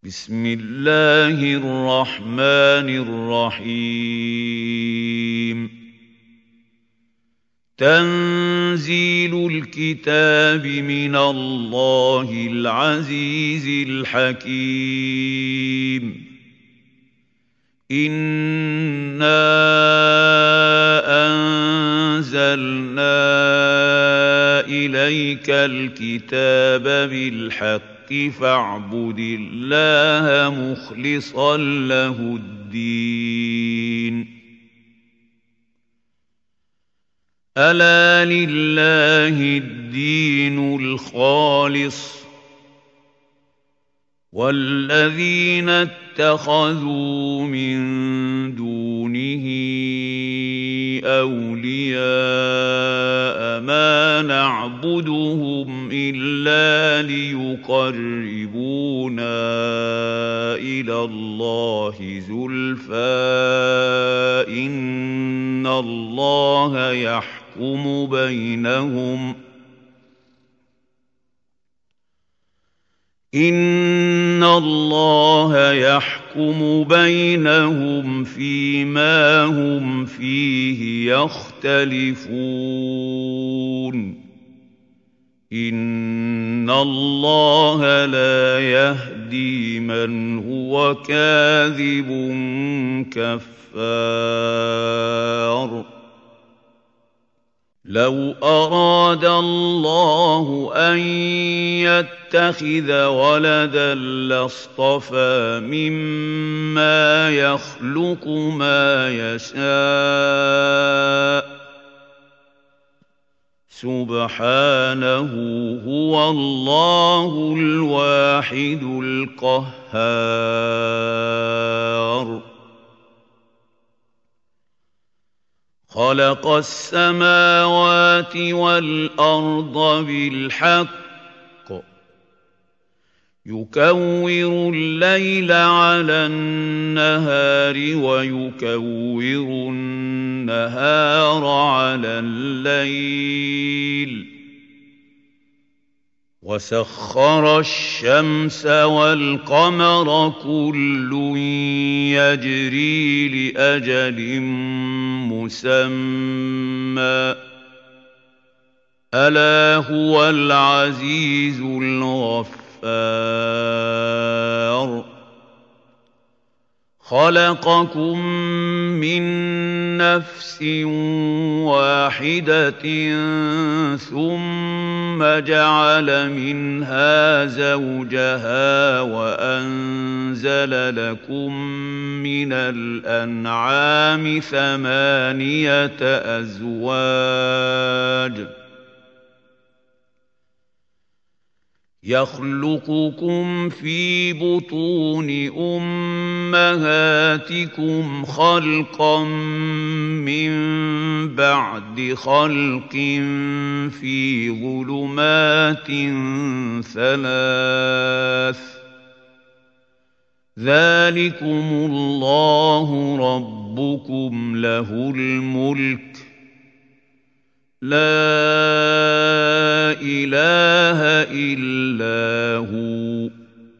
بسم الله الرحمن الرحيم تنزيل الكتاب من الله العزيز الحكيم إنا أنزلنا إليك الكتاب بالحق فاعبد الله مخلصا له الدين ألا لله الدين الخالص والذين اتخذوا من دونه أولياء ما نعبدهم إلا ليقربونا إلى الله زلفى إن الله يحكم بينهم فيما هم فيه يختلفون إن الله لا يهدي من هو كاذب كفار لو أراد الله أن يتخذ ولدا لاصطفى مما يخلق ما يشاء سبحانه هو الله الواحد القهار خلق السماوات والأرض بالحق يكور الليل على النهار ويكور النهار على الليل وسخر الشمس والقمر كل يجري لأجل مسمى ألا هو العزيز الغفار خلقكم من نفس واحدة ثم جعل منها زوجها وأنزل لكم من الأنعام ثمانية أزواج يخلقكم في بطون أمهاتكم خلقا من بعد خلق في ظلمات ثلاث ذلكم الله ربكم له الملك لا إله إلا هو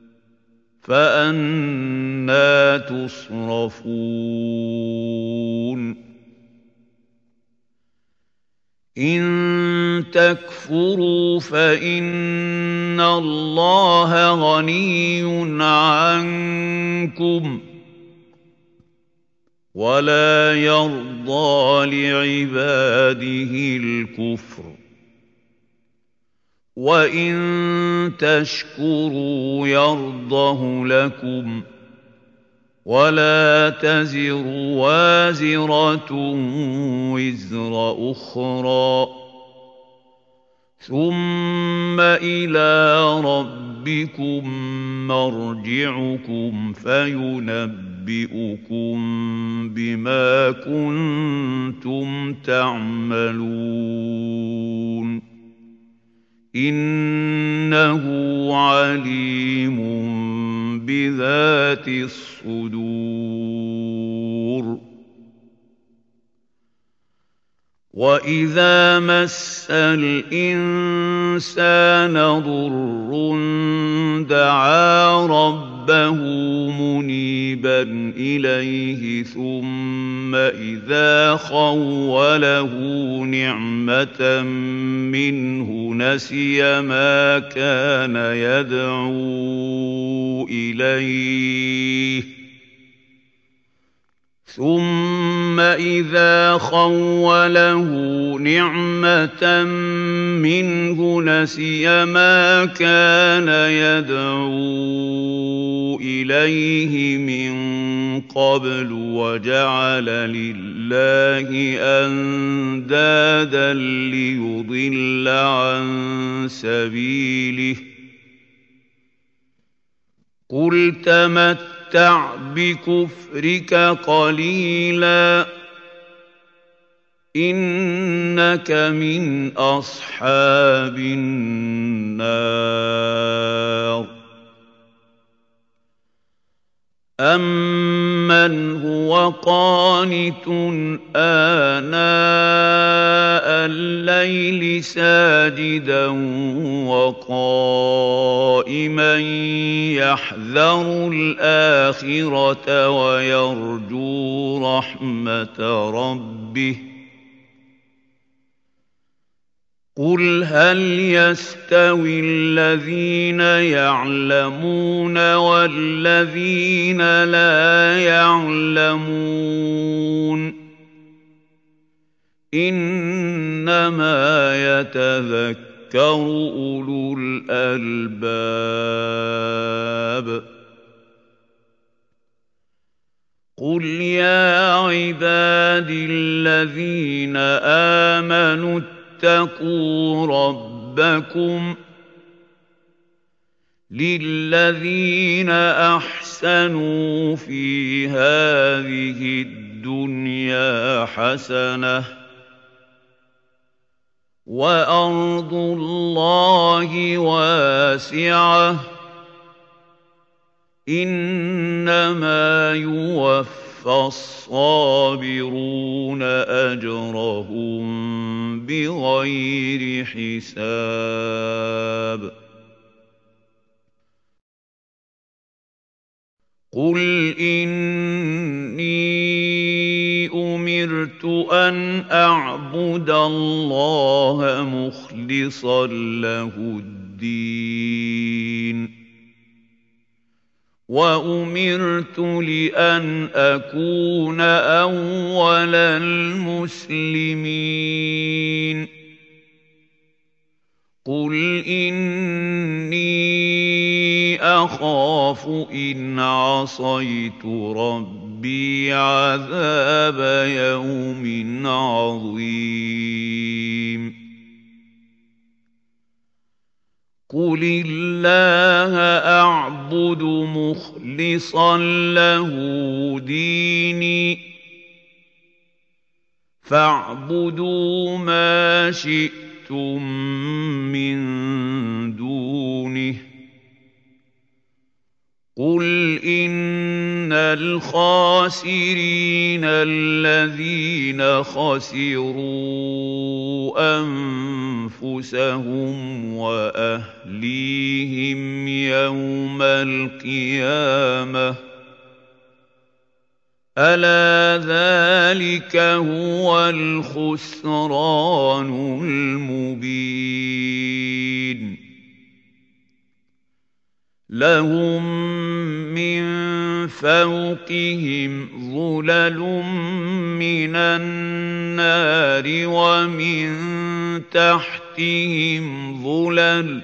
فأنى تصرفون إن تكفروا فإن الله غني عنكم ولا يرضى لعباده الكفر وإن تشكروا يرضه لكم ولا تزر وازرة وزر أخرى ثم إلى ربكم مرجعكم فينبئكم بما كنتم تعملون إنه عليم بذات الصدور وَإِذَا مَسَّ الْإِنسَانَ ضُرٌّ دَعَا رَبَّهُ رَبَّهُ مُنِيبًا إِلَيْهِ ثُمَّ إِذَا خَوَّلَهُ نِعْمَةً مِّنْهُ نَسِيَ مَا كَانَ يَدْعُو إِلَيْهِ مِن قَبْلُ وَجَعَلَ لِلَّهِ أَندَادًا لِّيُضِلَّ عَن سَبِيلِهِ ۗ قُلْ تَمَتَّعْ بِكُفْرِكَ قَلِيلًا إِنَّكَ مِنْ أَصْحَابِ النَّارِ أَمَّنْ هُوَ قَانِتٌ آنَاءَ اللَّيْلِ سَاجِدًا وَقَائِمًا يَحْذَرُ الْآخِرَةَ وَيَرْجُو رَحْمَةَ رَبِّهِ ۗ قُلْ هَلْ يَسْتَوِي الَّذِينَ يَعْلَمُونَ وَالَّذِينَ لَا يَعْلَمُونَ ۗ إِنَّمَا يَتَذَكَّرُ أُولُو الْأَلْبَابِ قُلْ يَا عِبَادِي الَّذِينَ آمَنُوا اتَّقُوا رَبَّكُمْ لِلَّذِينَ أَحْسَنُوا فِي هَٰذِهِ الدُّنْيَا حَسَنَةٌ ۗ وَأَرْضُ اللَّهِ وَاسِعَةٌ ۗ إِنَّمَا يُوَفَّى الصَّابِرُونَ أَجْرَهُم بِغَيْرِ حِسَابٍ قُلْ إِنِّي أُمِرْتُ أَنْ أَعْبُدَ اللَّهَ مُخْلِصًا لَّهُ الدِّينَ وَأُمِرْتُ لِأَنْ أَكُونَ أَوَّلَ الْمُسْلِمِينَ قُلْ إِنِّي أَخَافُ إِنْ عَصَيْتُ رَبِّي عَذَابَ يَوْمٍ عَظِيمٍ قُلِ اللَّهَ أَعْبُدُ مُخْلِصًا لَّهُ دِينِي فَاعْبُدُوا مَا شِئْتُم مِّن دُونِهِ قُلْ إِنَّ الْخَاسِرِينَ الَّذِينَ خَسِرُوا أَنفُسَهُمْ وَأَهْلِيهِمْ يَوْمَ الْقِيَامَةِ ۗ أَلَا ذَٰلِكَ هُوَ الْخُسْرَانُ الْمُبِينُ لَهُم مِّن فَوْقِهِمْ ظُلَلٌ مِّنَ النَّارِ وَمِن تَحْتِهِمْ ظُلَلٌ ۚ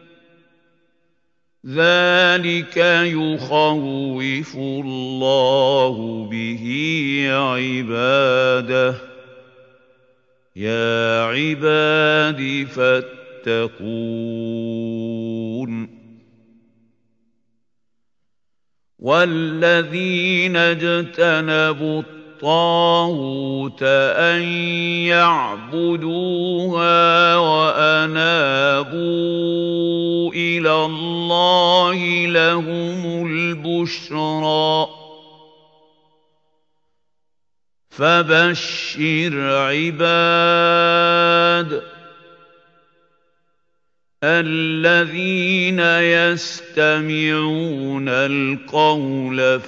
ذَٰلِكَ يُخَوِّفُ اللَّهُ بِهِ عِبَادَهُ ۚ يَا عِبَادِ فَاتَّقُونِ وَالَّذِينَ اجْتَنَبُوا الطَّاغُوتَ أَن يَعْبُدُوهَا وَأَنَابُوا إِلَى اللَّهِ لَهُمُ الْبُشْرَىٰ ۚ فَبَشِّرْ عِبَادِ الذين يستمعون القول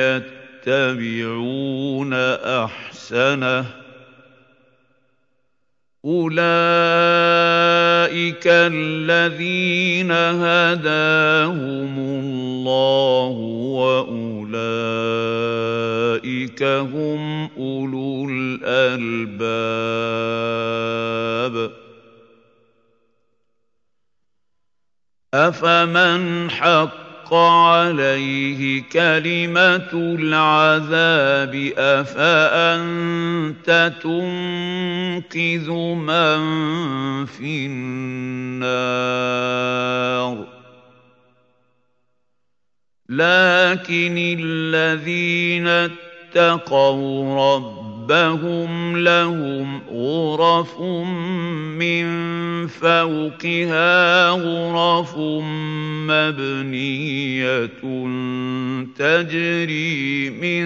فيتبعون أحسنه أولئك الذين هداهم الله وأولئك هم أولو الألباب أفمن حق عليه كلمة العذاب أفأنت تنقذ من في النار لكن الذين اتقوا ربهم لهم غرف من فوقها غرف مبنية تجري من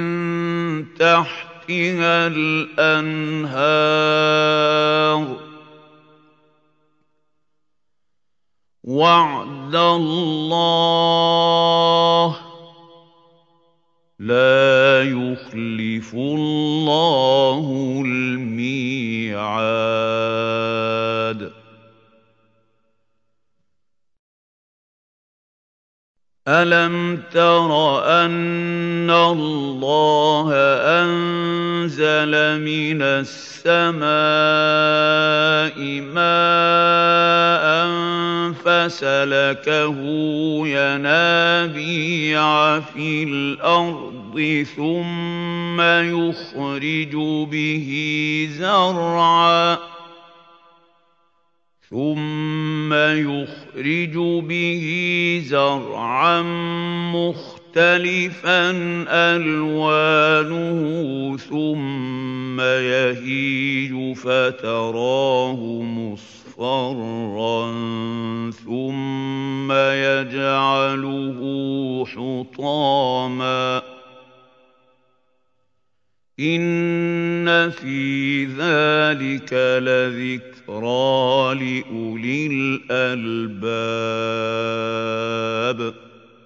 تحتها الأنهار وعد الله لا يخلف الله الميعاد ألم تر أن الله أنزل من السماء ماء فسلكه ينابيع في الأرض ثم يخرج به زرعا مختلفا ألوانه ثم يهيج فتراه مصفرا ثم يجعله حطاما إن في ذلك لذكرى لأولي الألباب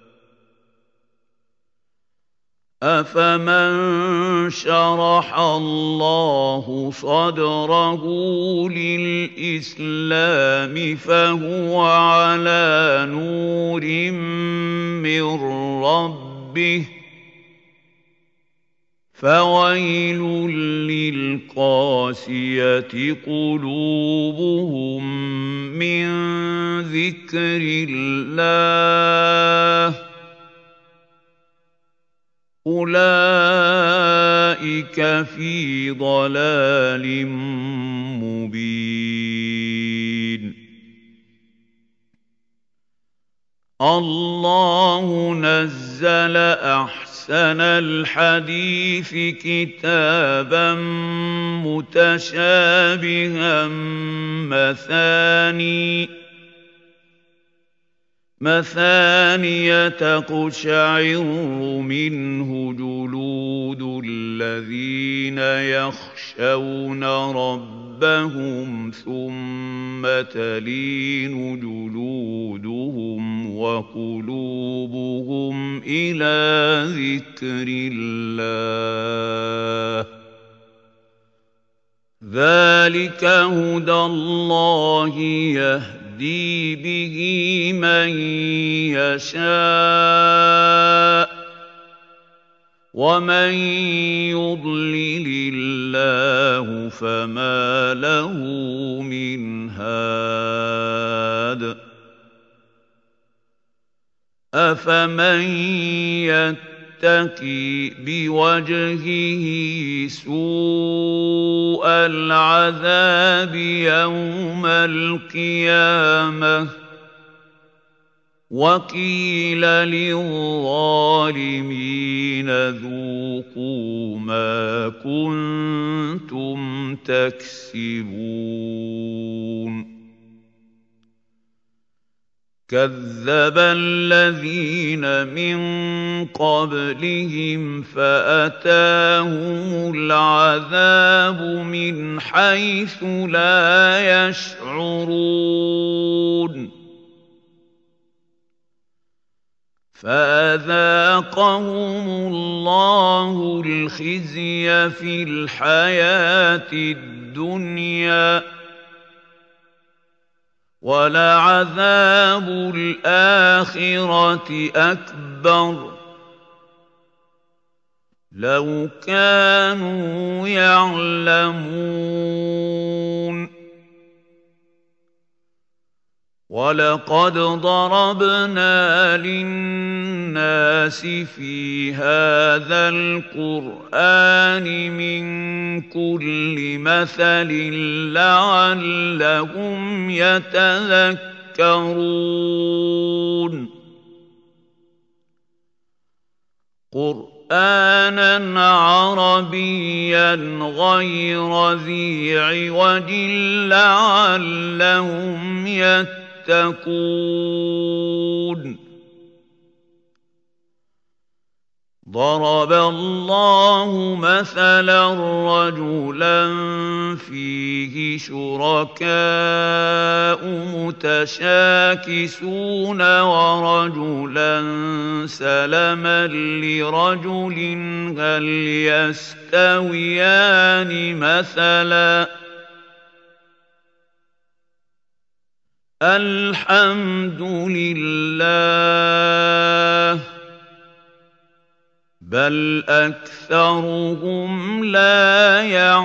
أفمن شرح الله صدره للإسلام فهو على نور من ربه فويل للقاسية قلوبهم من ذكر الله أولئك في ضلال مبين الله نزل أحسن الحديث كتابا متشابها مثانية تقشعر منه جلود الذين يخشون ربهم ثم تلين جلودهم وقلوبهم إلى ذكر الله ذلك هدى الله يهدي به من يشاء ومن يضلل الله فما له من هاد أفمن يتقي بوجهه سوء العذاب يوم القيامة وقيل للظالمين ذوقوا ما كنتم تكسبون كذب الذين من قبلهم فأتاهم العذاب من حيث لا يشعرون فأذاقهم الله الخزي في الحياة الدنيا ولعذاب الآخرة أكبر لو كانوا يعلمون وَلَقَدْ ضَرَبْنَا لِلنَّاسِ فِي هَذَا الْقُرْآنِ مِنْ كُلِّ مَثَلٍ لَعَلَّهُمْ يَتَذَكَّرُونَ قُرْآنًا عَرَبِيًّا غَيْرَ ذِي عِوَجٍ لَعَلَّهُمْ يتقون ضرب الله مثلا رجلا فيه شركاء متشاكسون ورجلا سلما لرجل هل يستويان مثلا الحمد لله بل أكثرهم لا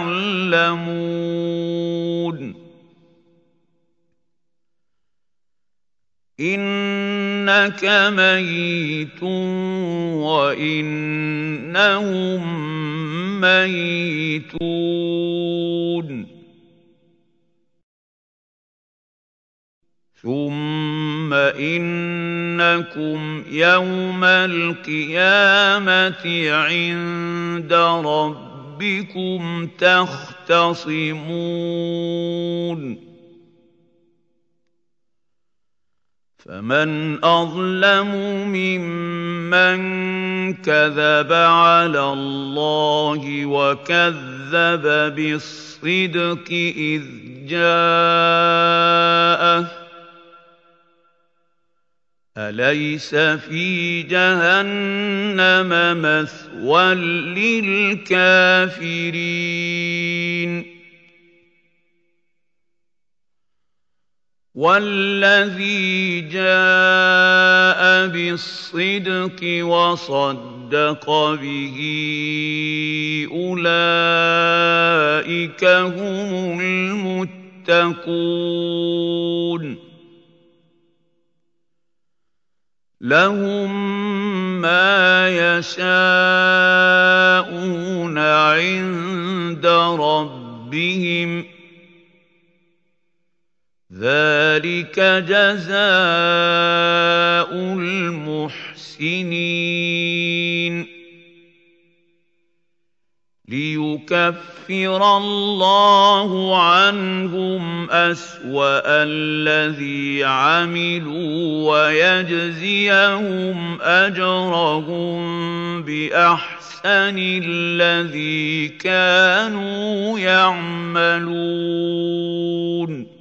يعلمون إنك ميت وإنهم ميتون ثم إنكم يوم القيامة عند ربكم تختصمون فمن أظلم ممن كذب على الله وكذب بالصدق إذ جاءه أليس في جهنم مثوى للكافرين والذي جاء بالصدق وصدق به أولئك هم المتقون لهم ما يشاءون عند ربهم ذلك جزاء المحسنين ليكفر الله عنهم أسوأ الذي عملوا ويجزيهم أجرهم بأحسن الذي كانوا يعملون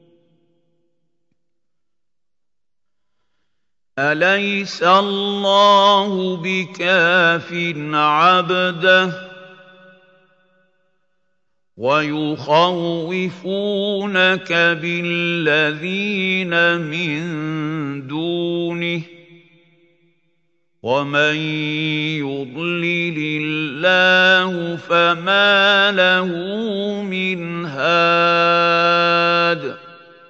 أليس الله بكاف عبده ويخوفونك بالذين من دونه ومن يضلل الله فما له من هاد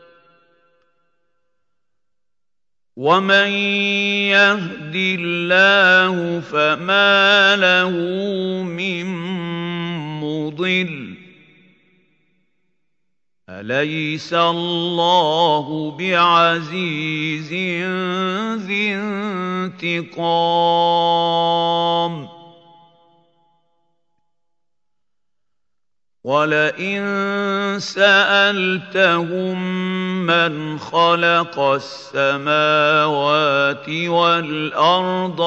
ومن يهد الله فما له من مضل أليس الله بعزيز ذي انتقام ولئن سألتهم من خلق السماوات والأرض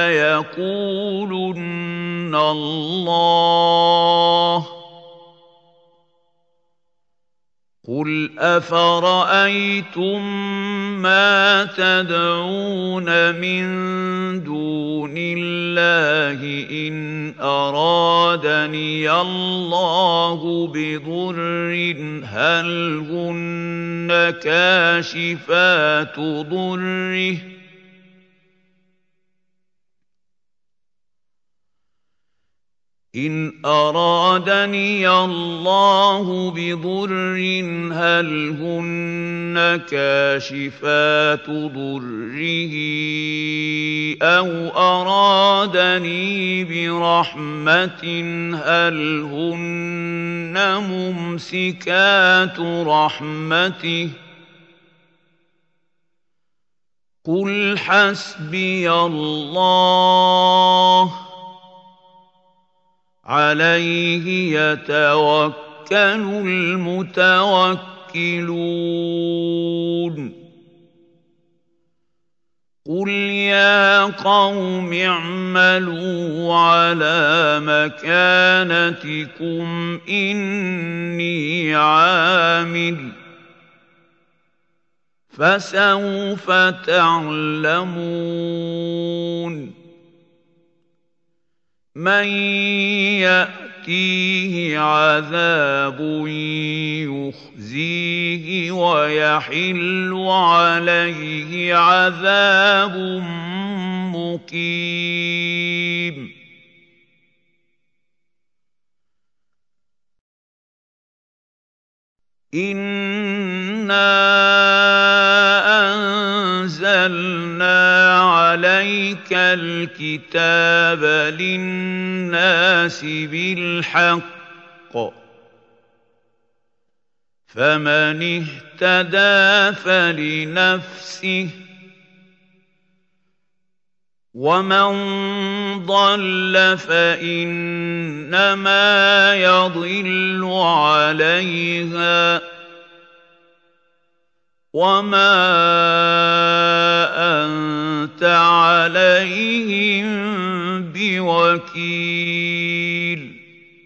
ليقولن الله قُلْ أَفَرَأَيْتُم مَّا تَدْعُونَ مِن دُونِ اللَّهِ إِنْ أَرَادَنِيَ اللَّهُ بِضُرٍّ هَلْ هُنَّ كَاشِفَاتُ ضُرِّهِ إِنْ أَرَادَنِيَ اللَّهُ بِضُرٍّ هَلْ هُنَّ كَاشِفَاتُ ضُرِّهِ أَوْ أَرَادَنِي بِرَحْمَةٍ هَلْ هُنَّ مُمْسِكَاتُ رَحْمَتِهِ قُلْ حَسْبِيَ اللَّهُ عَلَيْهِ يَتَوَكَّلُ الْمُتَوَكِّلُونَ قُلْ يَا قَوْمِ اعْمَلُوا عَلَىٰ مَكَانَتِكُمْ إِنِّي عَامِلٌ ۖ فَسَوْفَ تَعْلَمُونَ مَن يَأْتِيهِ عَذَابٌ يُخْزِيهِ وَيَحِلُّ عَلَيْهِ عَذَابٌ مُّقِيمٌ إِنَّا أَنزَلْنَا عَلَيْكَ الْكِتَابَ لِلنَّاسِ بِالْحَقِّ ۖ فَمَنِ اهْتَدَىٰ فَلِنَفْسِهِ ۖ وَمَن ضَلَّ فَإِنَّمَا يَضِلُّ عَلَيْهَا ۖ وَمَا أَنتَ عَلَيْهِم بِوَكِيلٍ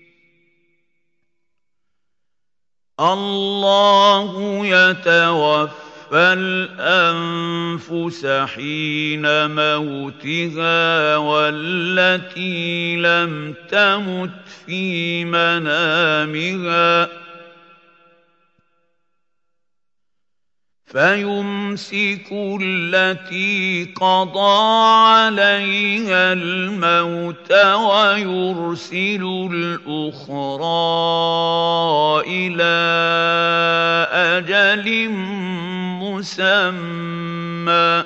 اللَّهُ يَتَوَفَّى الْأَنفُسَ حِينَ مَوْتِهَا وَالَّتِي لَمْ تَمُتْ فِي مَنَامِهَا ۖ فَيُمْسِكُ الَّتِي قَضَىٰ عَلَيْهَا الْمَوْتَ وَيُرْسِلُ الْأُخْرَىٰ إِلَىٰ أَجَلٍ مُّسَمًّى ۚ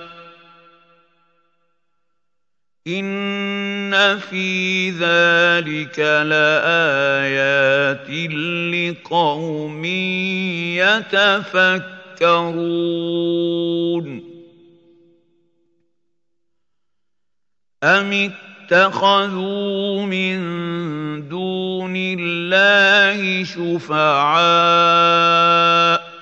إِنَّ فِي ذَٰلِكَ لَآيَاتٍ لِّقَوْمٍ يَتَفَكَّرُونَ أَمِ اتَّخَذُوا مِن دُونِ اللَّهِ شُفَعَاءَ ۚ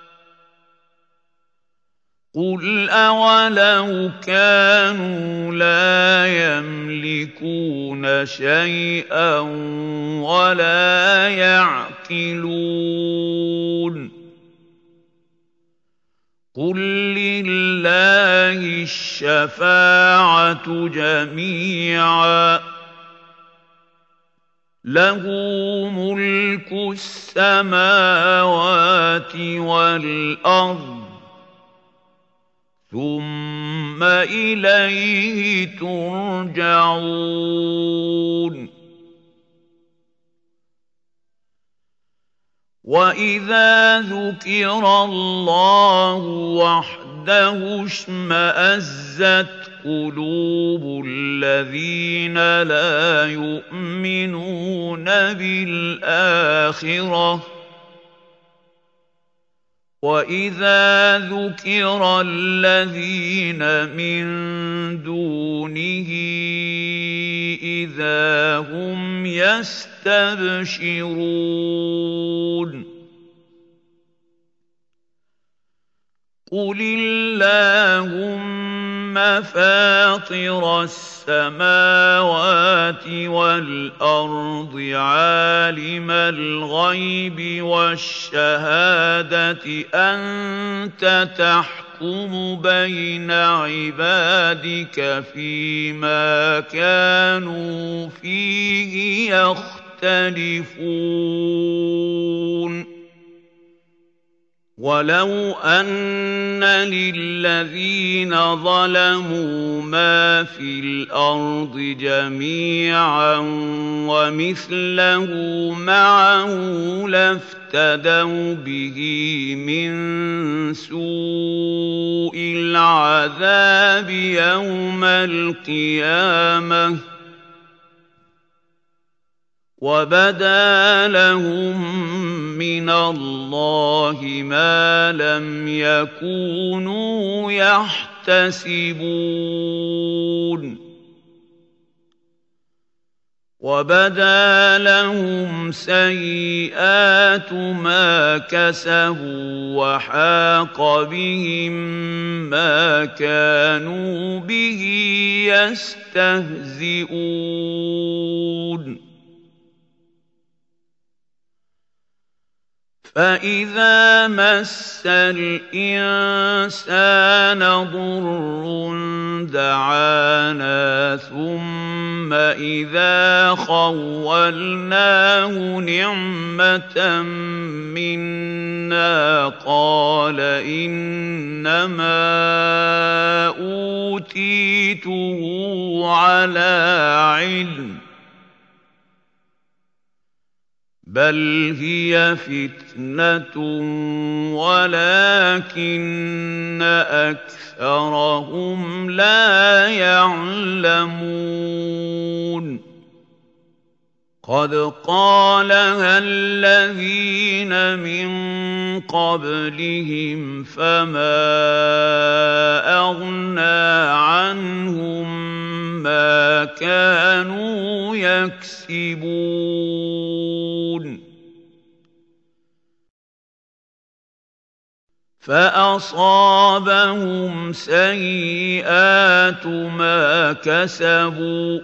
قُلْ أَوَلَوْ كَانُوا لَا يَمْلِكُونَ شَيْئًا وَلَا يَعْقِلُونَ قُل لِّلَّهِ الشَّفَاعَةُ جَمِيعًا ۖ لَّهُ مُلْكُ السَّمَاوَاتِ وَالْأَرْضِ ۖ ثُمَّ إِلَيْهِ تُرْجَعُونَ وَإِذَا ذُكِرَ اللَّهُ وَحْدَهُ اشْمَأَزَّتْ قُلُوبُ الَّذِينَ لَا يُؤْمِنُونَ بِالْآخِرَةِ ۖ وَإِذَا ذُكِرَ الَّذِينَ مِن دُونِهِ إِذَا هُمْ يَسْتَبْشِرُونَ قُلِ اللَّهُمَّ فاطر السماوات والأرض عالم الغيب والشهادة أنت تحكم بين عبادك فيما كانوا فيه يختلفون ولو أن للذين ظلموا ما في الأرض جميعا ومثله معه لافتدوا به من سوء العذاب يوم القيامة وبدا لهم من الله ما لم يكونوا يحتسبون وبدا لهم سيئات ما كسبوا وحاق بهم ما كانوا به يستهزئون فإذا مس الإنسان ضر دعانا ثم إذا خولناه نعمة منا قال إنما أوتيته على علم بل هي فتنة ولكن أكثرهم لا يعلمون قد قالها الذين من قبلهم فما أغنى عنهم ما كانوا يكسبون فأصابهم سيئات ما كسبوا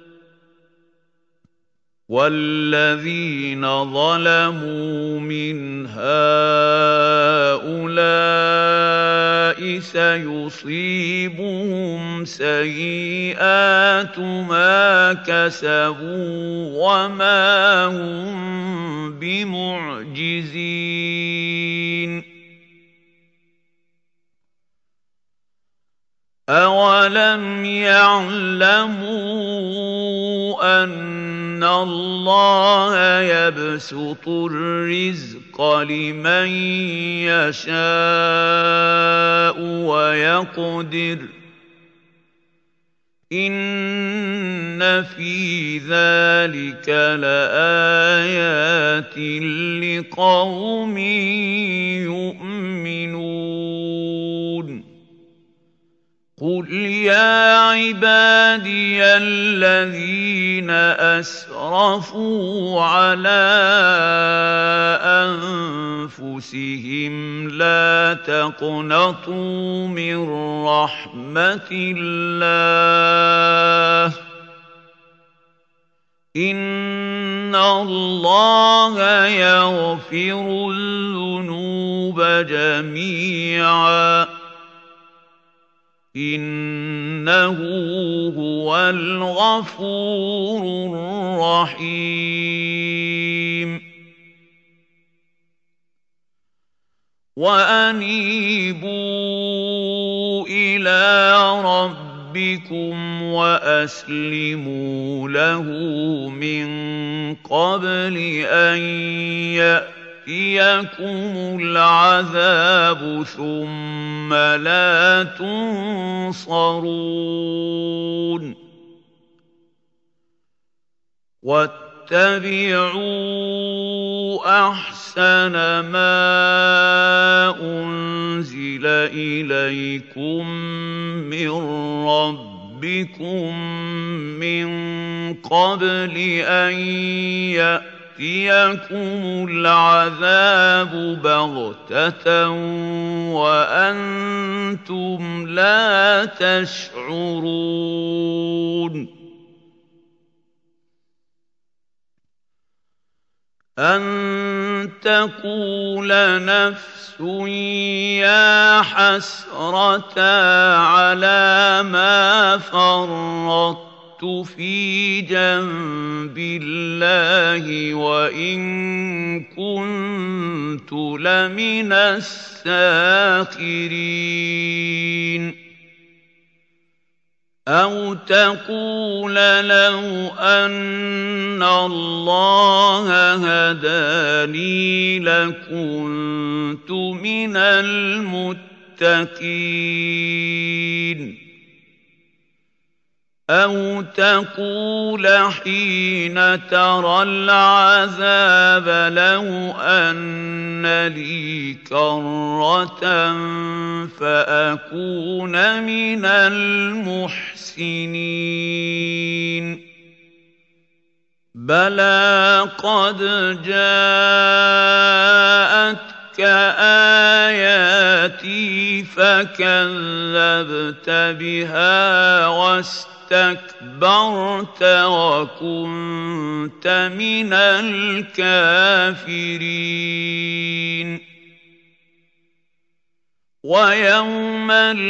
والذين ظلموا من هؤلاء سيصيبهم سيئات ما كسبوا وما هم بمعجزين أولم يعلموا أن الله يبسط الرزق لمن يشاء ويقدر إن في ذلك لآيات لقوم يؤمنون قل يا عبادي الذين أسرفوا على أنفسهم لا تقنطوا من رحمة الله إن الله يغفر الذنوب جميعا إنه هو الغفور الرحيم وأنيبوا إلى ربكم وأسلموا له من قبل أن يأتيكم العذاب ثم لا تنصرون واتبعوا أحسن ما أنزل إليكم من ربكم من قبل أن يأتيكم العذاب بغتة وأنتم لا تشعرون أن تقول نفس يا حسرة على ما فرطت في جنب الله وإن كنت لمن الساخرين أو تقول لو أن الله هداني لكنت من المتقين أو تقول حين ترى العذاب لو أن لي كرة فأكون من المحسنين بلى قد جاءتك آياتي فكذبت بها واستكبرت وكنت من الكافرين ويوم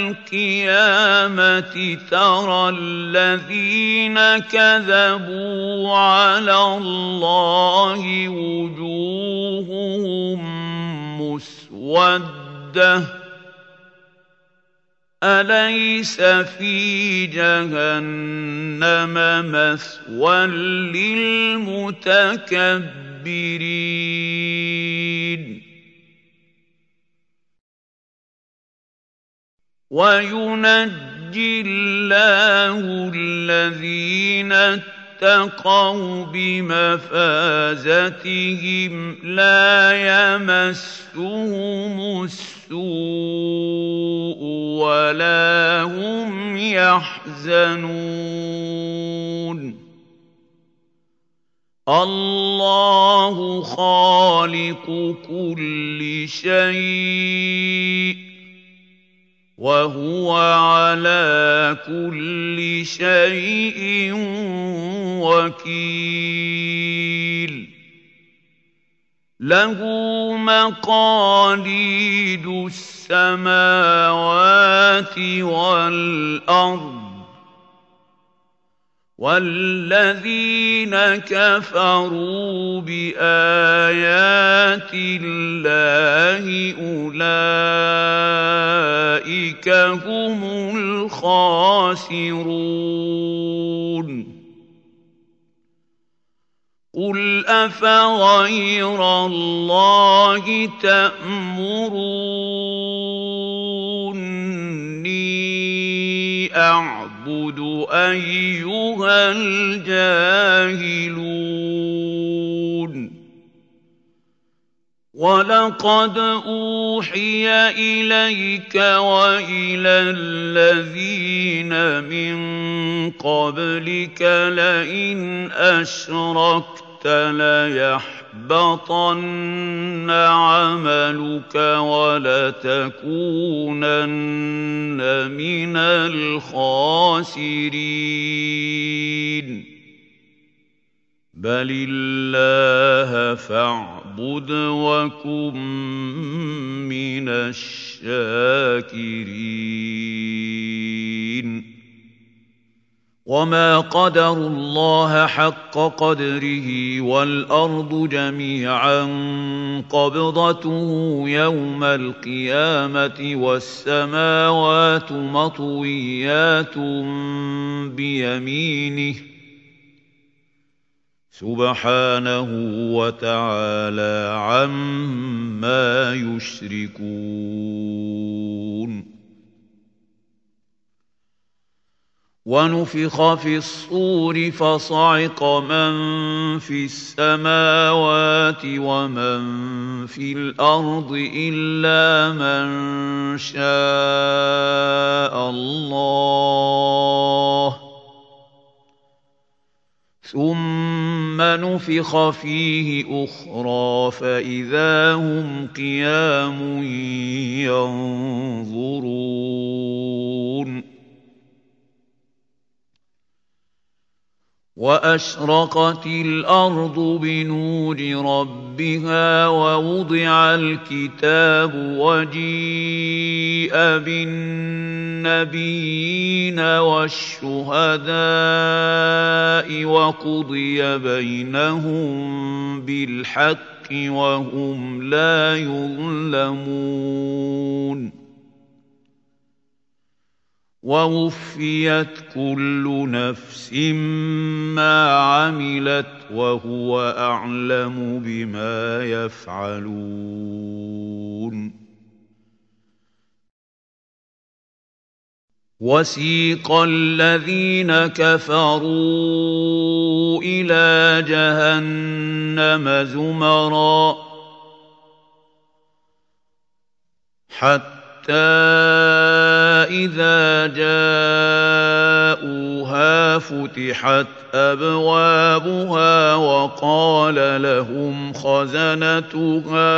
القيامة ترى الذين كذبوا على الله وجوههم مسودة أليس في جهنم مثوى للمتكبرين وينجي الله الذين اتقوا بمفازتهم لا يمسهم السوء ولا هم يحزنون الله خالق كل شيء وهو على كل شيء وكيل له مقاليد السماوات والأرض والذين كفروا بآيات الله أولئك هم الخاسرون قل أفغير الله تأمروني أعبد أيها الجاهلون ولقد أوحي إليك وإلى الذين من قبلك لئن أشركت ليحبطن عملك ولتكونن من الخاسرين بل الله فاعبد وكن من الشاكرين وما قدروا الله حق قدره والأرض جميعا قبضته يوم القيامة والسماوات مطويات بيمينه سبحانه وتعالى عما يشركون ونفخ في الصور فصعق من في السماوات ومن في الأرض إلا من شاء الله ثم ثم نفخ فيه أخرى فإذا هم قيام ينظرون وأشرقت الأرض بنور ربها ووضع الكتاب وجيء بالنبيين والشهداء وقضي بينهم بالحق وهم لا يظلمون ووفيت كل نفس ما عملت وهو أعلم بما يفعلون وسيق الذين كفروا إلى جهنم زمرا حتى إذا جاءوها فتحت أبوابها وقال لهم خزنتها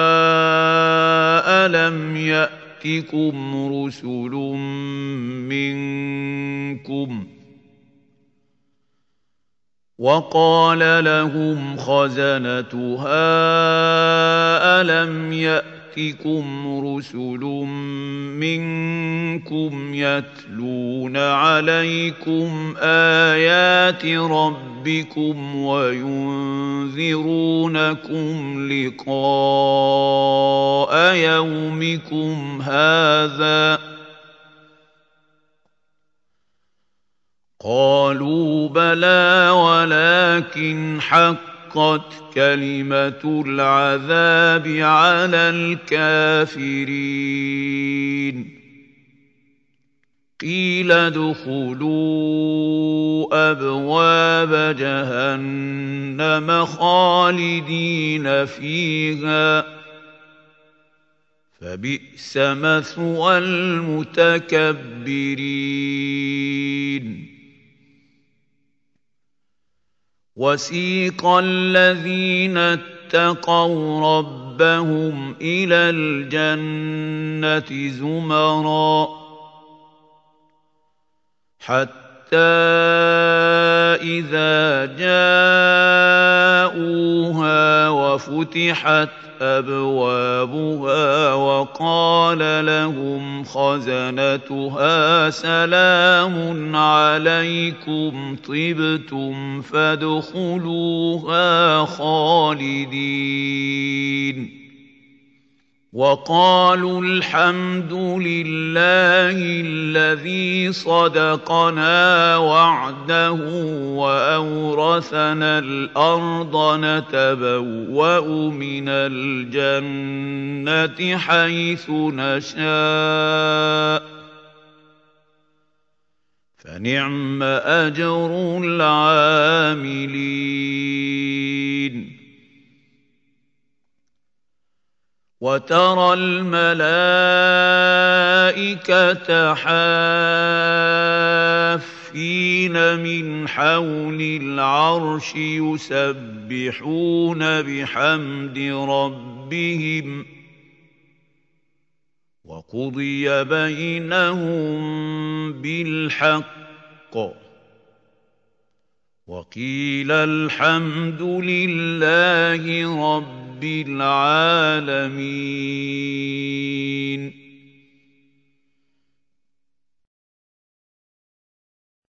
ألم يأتكم رسل منكم يتلون عليكم آيات ربكم وينذرونكم لقاء يومكم هذا قالوا بلى ولكن حقت كلمة العذاب على الكافرين قيل ادخلوا أبواب جهنم خالدين فيها فبئس مثوى المتكبرين وسيق الذين اتقوا ربهم إلى الجنة زمرا حتى إذا جاءوها وفتحت أبوابها وقال لهم خزنتها سلام عليكم طبتم فادخلوها خالدين وقالوا الحمد لله الذي صدقنا وعده وأورثنا الأرض نتبوأ من الجنة حيث نشاء فنعم أجر العاملين وترى الملائكة حافين من حول العرش يسبحون بحمد ربهم وقضي بينهم بالحق وقيل الحمد لله رب العالمين